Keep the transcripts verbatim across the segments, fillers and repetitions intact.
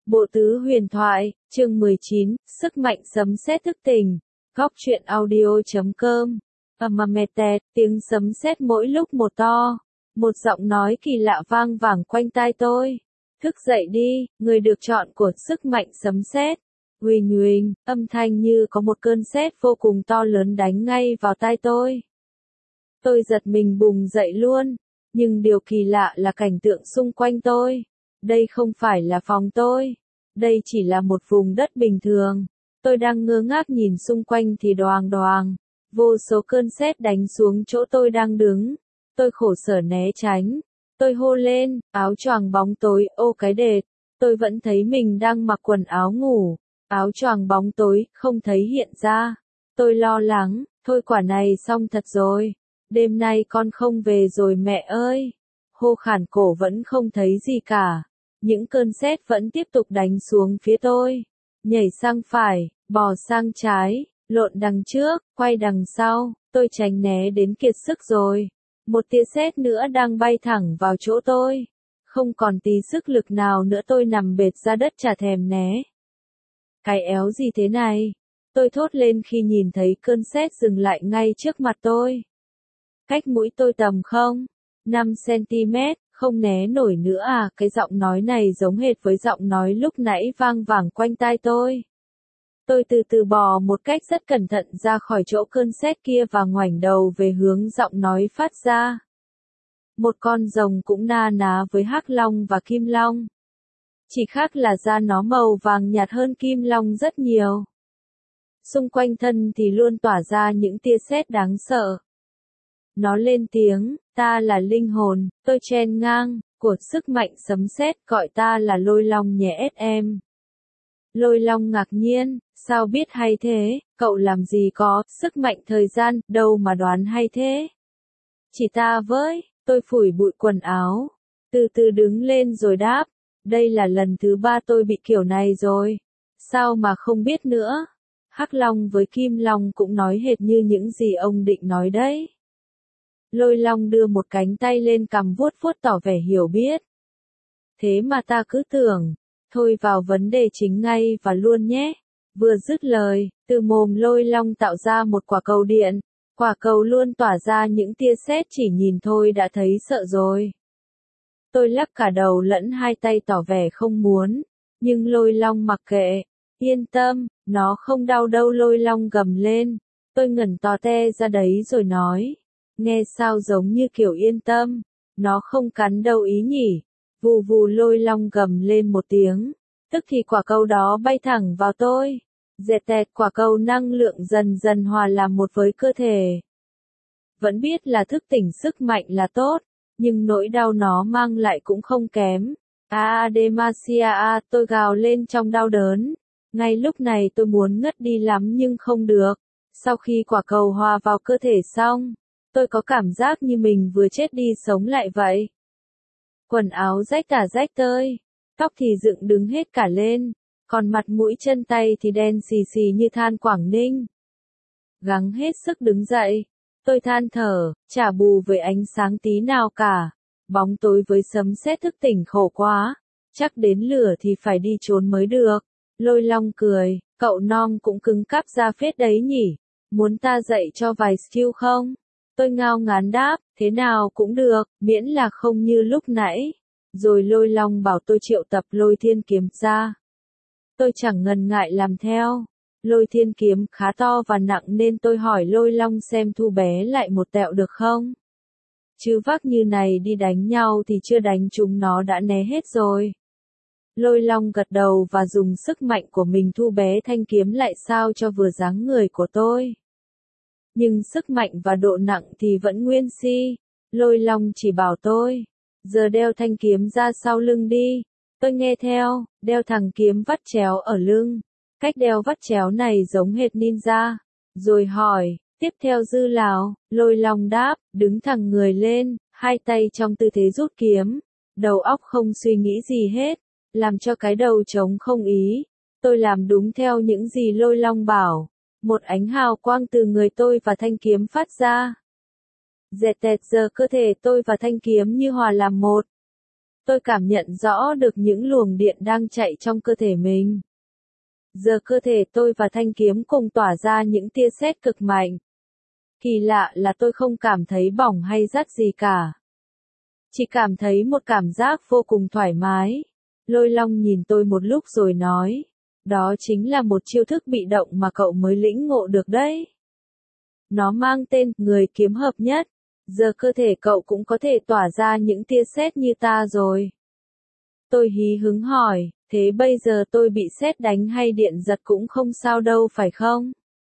Bộ tứ huyền thoại, chương mười chín, sức mạnh sấm sét thức tỉnh. Góc truyện audio chấm com. Amamete, tiếng sấm sét mỗi lúc một to. Một giọng nói kỳ lạ vang vẳng quanh tai tôi. Thức dậy đi, người được chọn của sức mạnh sấm sét. Huỳnh huỳnh, âm thanh như có một cơn sét vô cùng to lớn đánh ngay vào tai tôi. Tôi giật mình bùng dậy luôn, nhưng điều kỳ lạ là cảnh tượng xung quanh tôi. Đây không phải là phòng tôi. Đây chỉ là một vùng đất bình thường. Tôi đang ngơ ngác nhìn xung quanh thì đoàng đoàng. Vô số cơn sét đánh xuống chỗ tôi đang đứng. Tôi khổ sở né tránh. Tôi hô lên, áo choàng bóng tối, ô cái đệt. Tôi vẫn thấy mình đang mặc quần áo ngủ. Áo choàng bóng tối, không thấy hiện ra. Tôi lo lắng, thôi quả này xong thật rồi. Đêm nay con không về rồi mẹ ơi. Hô khản cổ vẫn không thấy gì cả. Những cơn sét vẫn tiếp tục đánh xuống phía tôi. Nhảy sang phải, bò sang trái, lộn đằng trước, quay đằng sau, tôi tránh né đến kiệt sức rồi. Một tia sét nữa đang bay thẳng vào chỗ tôi. Không còn tí sức lực nào nữa, tôi nằm bệt ra đất chả thèm né. Cái éo gì thế này? Tôi thốt lên khi nhìn thấy cơn sét dừng lại ngay trước mặt tôi. Cách mũi tôi tầm không? năm xăng-ti-mét, không né nổi nữa à? Cái giọng nói này giống hệt với giọng nói lúc nãy vang vẳng quanh tai tôi. Tôi từ từ bò một cách rất cẩn thận ra khỏi chỗ cơn sét kia và ngoảnh đầu về hướng giọng nói phát ra. Một con rồng cũng na ná với hắc long và kim long. Chỉ khác là da nó màu vàng nhạt hơn kim long rất nhiều. Xung quanh thân thì luôn tỏa ra những tia sét đáng sợ. Nó lên tiếng, ta là linh hồn, tôi chen ngang, của sức mạnh sấm sét, gọi ta là Lôi Long nhé em. Lôi Long ngạc nhiên, sao biết hay thế, cậu làm gì có, sức mạnh thời gian, đâu mà đoán hay thế. Chỉ ta với, tôi phủi bụi quần áo, từ từ đứng lên rồi đáp, đây là lần thứ ba tôi bị kiểu này rồi, sao mà không biết nữa. Hắc Long với Kim Long cũng nói hệt như những gì ông định nói đấy. Lôi Long đưa một cánh tay lên cằm vuốt vuốt tỏ vẻ hiểu biết. Thế mà ta cứ tưởng, thôi vào vấn đề chính ngay và luôn nhé. Vừa dứt lời, từ mồm Lôi Long tạo ra một quả cầu điện. Quả cầu luôn tỏa ra những tia sét, chỉ nhìn thôi đã thấy sợ rồi. Tôi lắc cả đầu lẫn hai tay tỏ vẻ không muốn, nhưng Lôi Long mặc kệ. Yên tâm, nó không đau đâu, Lôi Long gầm lên. Tôi ngẩn to te ra đấy rồi nói. Nghe sao giống như kiểu yên tâm, nó không cắn đâu ý nhỉ. Vù vù, Lôi Long gầm lên một tiếng, tức thì quả cầu đó bay thẳng vào tôi. Dẹt tẹt, quả cầu năng lượng dần dần hòa làm một với cơ thể. Vẫn biết là thức tỉnh sức mạnh là tốt, nhưng nỗi đau nó mang lại cũng không kém. A Demacia a, tôi gào lên trong đau đớn. Ngay lúc này tôi muốn ngất đi lắm nhưng không được. Sau khi quả cầu hòa vào cơ thể xong, tôi có cảm giác như mình vừa chết đi sống lại vậy. Quần áo rách cả rách tơi, tóc thì dựng đứng hết cả lên, còn mặt mũi chân tay thì đen xì xì như than Quảng Ninh. Gắng hết sức đứng dậy, tôi than thở, chả bù với ánh sáng tí nào cả. Bóng tối với sấm sét thức tỉnh khổ quá, chắc đến lửa thì phải đi trốn mới được. Lôi Long cười, cậu non cũng cứng cáp ra phết đấy nhỉ, muốn ta dạy cho vài skill không? Tôi ngao ngán đáp, thế nào cũng được, miễn là không như lúc nãy. Rồi Lôi Long bảo tôi triệu tập Lôi Thiên Kiếm ra. Tôi chẳng ngần ngại làm theo. Lôi Thiên Kiếm khá to và nặng nên tôi hỏi Lôi Long xem thu bé lại một tẹo được không? Chứ vác như này đi đánh nhau thì chưa đánh chúng nó đã né hết rồi. Lôi Long gật đầu và dùng sức mạnh của mình thu bé thanh kiếm lại sao cho vừa dáng người của tôi. Nhưng sức mạnh và độ nặng thì vẫn nguyên si. Lôi Long chỉ bảo tôi, giờ đeo thanh kiếm ra sau lưng đi. Tôi nghe theo, đeo thằng kiếm vắt chéo ở lưng. Cách đeo vắt chéo này giống hệt ninja. Rồi hỏi, tiếp theo dư lào, Lôi Long đáp, đứng thẳng người lên, hai tay trong tư thế rút kiếm. Đầu óc không suy nghĩ gì hết, làm cho cái đầu trống không ý. Tôi làm đúng theo những gì Lôi Long bảo. Một ánh hào quang từ người tôi và thanh kiếm phát ra. Dẹt tẹt, giờ cơ thể tôi và thanh kiếm như hòa làm một. Tôi cảm nhận rõ được những luồng điện đang chạy trong cơ thể mình. Giờ cơ thể tôi và thanh kiếm cùng tỏa ra những tia sét cực mạnh. Kỳ lạ là tôi không cảm thấy bỏng hay rát gì cả. Chỉ cảm thấy một cảm giác vô cùng thoải mái. Lôi Long nhìn tôi một lúc rồi nói, đó chính là một chiêu thức bị động mà cậu mới lĩnh ngộ được đấy. Nó mang tên người kiếm hợp nhất. Giờ cơ thể cậu cũng có thể tỏa ra những tia sét như ta rồi. Tôi hí hứng hỏi, thế bây giờ tôi bị sét đánh hay điện giật cũng không sao đâu phải không?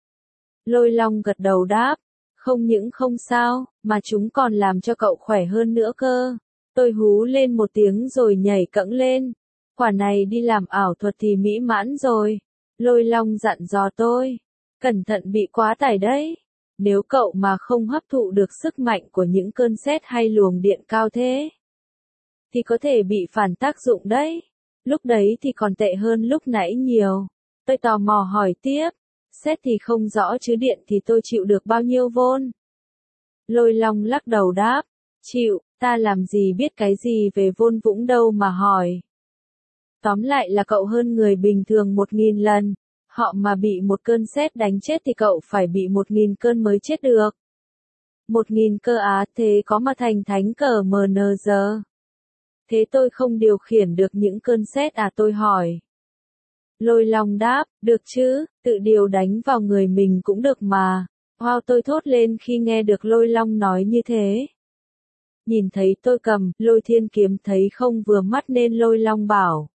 Lôi Long gật đầu đáp, không những không sao, mà chúng còn làm cho cậu khỏe hơn nữa cơ. Tôi hú lên một tiếng rồi nhảy cẫng lên. Quả này đi làm ảo thuật thì mỹ mãn rồi. Lôi Long dặn dò tôi, cẩn thận bị quá tải đấy. Nếu cậu mà không hấp thụ được sức mạnh của những cơn sét hay luồng điện cao thế, thì có thể bị phản tác dụng đấy. Lúc đấy thì còn tệ hơn lúc nãy nhiều. Tôi tò mò hỏi tiếp, sét thì không rõ chứ điện thì tôi chịu được bao nhiêu vôn? Lôi Long lắc đầu đáp, chịu, ta làm gì biết cái gì về vôn vũng đâu mà hỏi. Tóm lại là cậu hơn người bình thường một nghìn lần. Họ mà bị một cơn sét đánh chết thì cậu phải bị một nghìn cơn mới chết được. Một nghìn cơ á, thế có mà thành thánh cờ mờ nờ giờ. Thế tôi không điều khiển được những cơn sét à, tôi hỏi. Lôi Long đáp, được chứ, tự điều đánh vào người mình cũng được mà. Wow, tôi thốt lên khi nghe được Lôi Long nói như thế. Nhìn thấy tôi cầm Lôi Thiên kiếm thấy không vừa mắt nên Lôi Long bảo,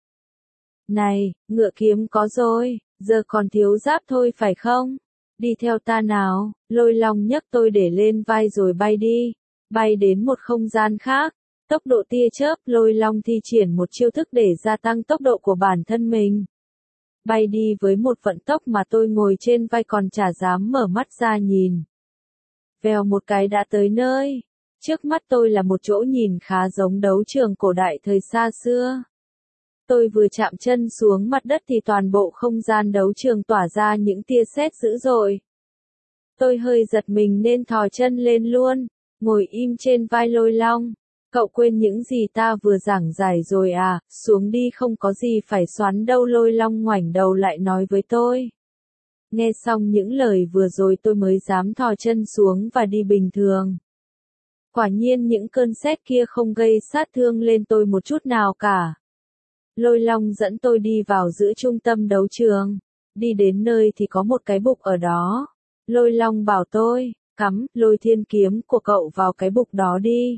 này, ngựa kiếm có rồi, giờ còn thiếu giáp thôi phải không? Đi theo ta nào. Lôi Long nhấc tôi để lên vai rồi bay đi, bay đến một không gian khác. Tốc độ tia chớp, Lôi Long thi triển một chiêu thức để gia tăng tốc độ của bản thân mình. Bay đi với một vận tốc mà tôi ngồi trên vai còn chả dám mở mắt ra nhìn. Vèo một cái đã tới nơi. Trước mắt tôi là một chỗ nhìn khá giống đấu trường cổ đại thời xa xưa. Tôi vừa chạm chân xuống mặt đất thì toàn bộ không gian đấu trường tỏa ra những tia sét dữ dội. Tôi hơi giật mình nên thò chân lên luôn, ngồi im trên vai Lôi Long. Cậu quên những gì ta vừa giảng giải rồi à, xuống đi không có gì phải xoắn đâu. Lôi Long ngoảnh đầu lại nói với tôi. Nghe xong những lời vừa rồi tôi mới dám thò chân xuống và đi bình thường. Quả nhiên những cơn sét kia không gây sát thương lên tôi một chút nào cả. Lôi Long dẫn tôi đi vào giữa trung tâm đấu trường. Đi đến nơi thì có một cái bục ở đó. Lôi Long bảo tôi, cắm Lôi Thiên kiếm của cậu vào cái bục đó đi.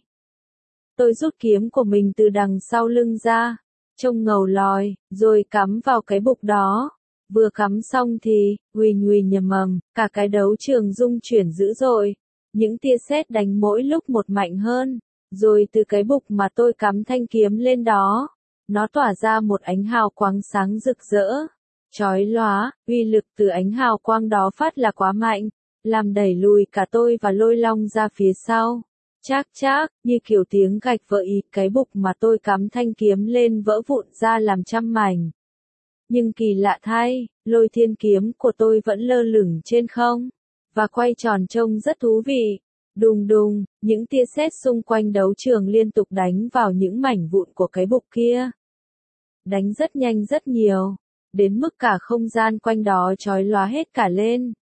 Tôi rút kiếm của mình từ đằng sau lưng ra, trông ngầu lòi, rồi cắm vào cái bục đó. Vừa cắm xong thì, huỳnh huỳnh nhầm ầm, cả cái đấu trường rung chuyển dữ dội. Những tia sét đánh mỗi lúc một mạnh hơn. Rồi từ cái bục mà tôi cắm thanh kiếm lên đó, nó tỏa ra một ánh hào quang sáng rực rỡ, chói lóa. Uy lực từ ánh hào quang đó phát là quá mạnh, làm đẩy lùi cả tôi và Lôi Long ra phía sau. Chác chác, như kiểu tiếng gạch vỡ ý, cái bục mà tôi cắm thanh kiếm lên vỡ vụn ra làm trăm mảnh. Nhưng kỳ lạ thay, Lôi Thiên kiếm của tôi vẫn lơ lửng trên không, và quay tròn trông rất thú vị. Đùng đùng, những tia sét xung quanh đấu trường liên tục đánh vào những mảnh vụn của cái bục kia. Đánh rất nhanh rất nhiều, đến mức cả không gian quanh đó chói lóa hết cả lên.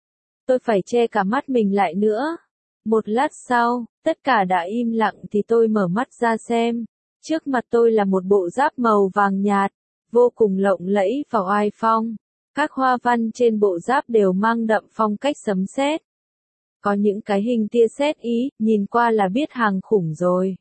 Tôi phải che cả mắt mình lại nữa. Một lát sau, tất cả đã im lặng thì tôi mở mắt ra xem. Trước mặt tôi là một bộ giáp màu vàng nhạt, vô cùng lộng lẫy và oai phong. Các hoa văn trên bộ giáp đều mang đậm phong cách sấm sét. Có những cái hình tia sét ý, nhìn qua là biết hàng khủng rồi.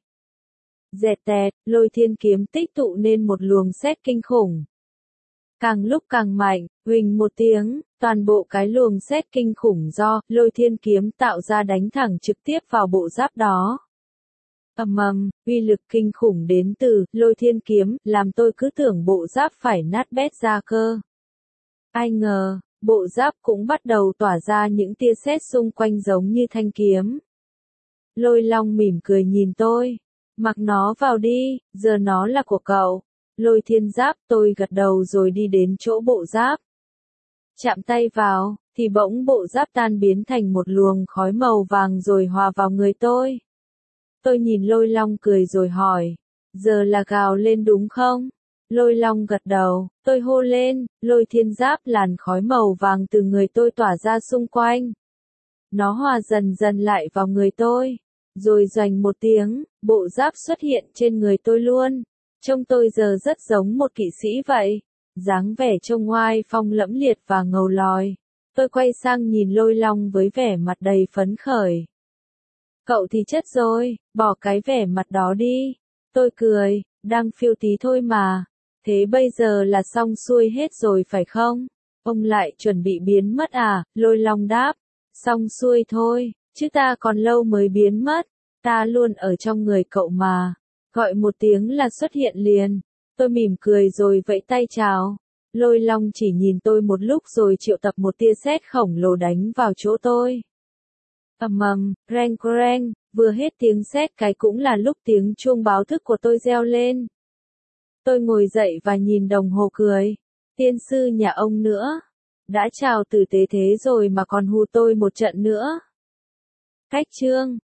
Dẹt tẹt, Lôi Thiên kiếm tích tụ nên một luồng sét kinh khủng. Càng lúc càng mạnh, huỳnh một tiếng, toàn bộ cái luồng sét kinh khủng do Lôi Thiên kiếm tạo ra đánh thẳng trực tiếp vào bộ giáp đó. Ầm ầm, uy lực kinh khủng đến từ Lôi Thiên kiếm, làm tôi cứ tưởng bộ giáp phải nát bét ra cơ. Ai ngờ, bộ giáp cũng bắt đầu tỏa ra những tia sét xung quanh giống như thanh kiếm. Lôi Long mỉm cười nhìn tôi. Mặc nó vào đi, giờ nó là của cậu. Lôi Thiên giáp, tôi gật đầu rồi đi đến chỗ bộ giáp. Chạm tay vào, thì bỗng bộ giáp tan biến thành một luồng khói màu vàng rồi hòa vào người tôi. Tôi nhìn Lôi Long cười rồi hỏi, giờ là gào lên đúng không? Lôi Long gật đầu, tôi hô lên, Lôi Thiên Giáp làn khói màu vàng từ người tôi tỏa ra xung quanh. Nó hòa dần dần lại vào người tôi. Rồi doành một tiếng, bộ giáp xuất hiện trên người tôi luôn. Trông tôi giờ rất giống một kỵ sĩ vậy. Dáng vẻ trông oai phong lẫm liệt và ngầu lòi. Tôi quay sang nhìn Lôi Long với vẻ mặt đầy phấn khởi. Cậu thì chất rồi, bỏ cái vẻ mặt đó đi. Tôi cười, đang phiêu tí thôi mà. Thế bây giờ là xong xuôi hết rồi phải không? Ông lại chuẩn bị biến mất à? Lôi Long đáp. Xong xuôi thôi, chứ ta còn lâu mới biến mất. Ta luôn ở trong người cậu mà. Gọi một tiếng là xuất hiện liền. Tôi mỉm cười rồi vẫy tay chào. Lôi Long chỉ nhìn tôi một lúc rồi triệu tập một tia sét khổng lồ đánh vào chỗ tôi. Ầm ầm, reng reng, vừa hết tiếng sét cái cũng là lúc tiếng chuông báo thức của tôi reo lên. Tôi ngồi dậy và nhìn đồng hồ cười. Tiên sư nhà ông nữa. Đã chào tử tế thế rồi mà còn hù tôi một trận nữa. Cách chương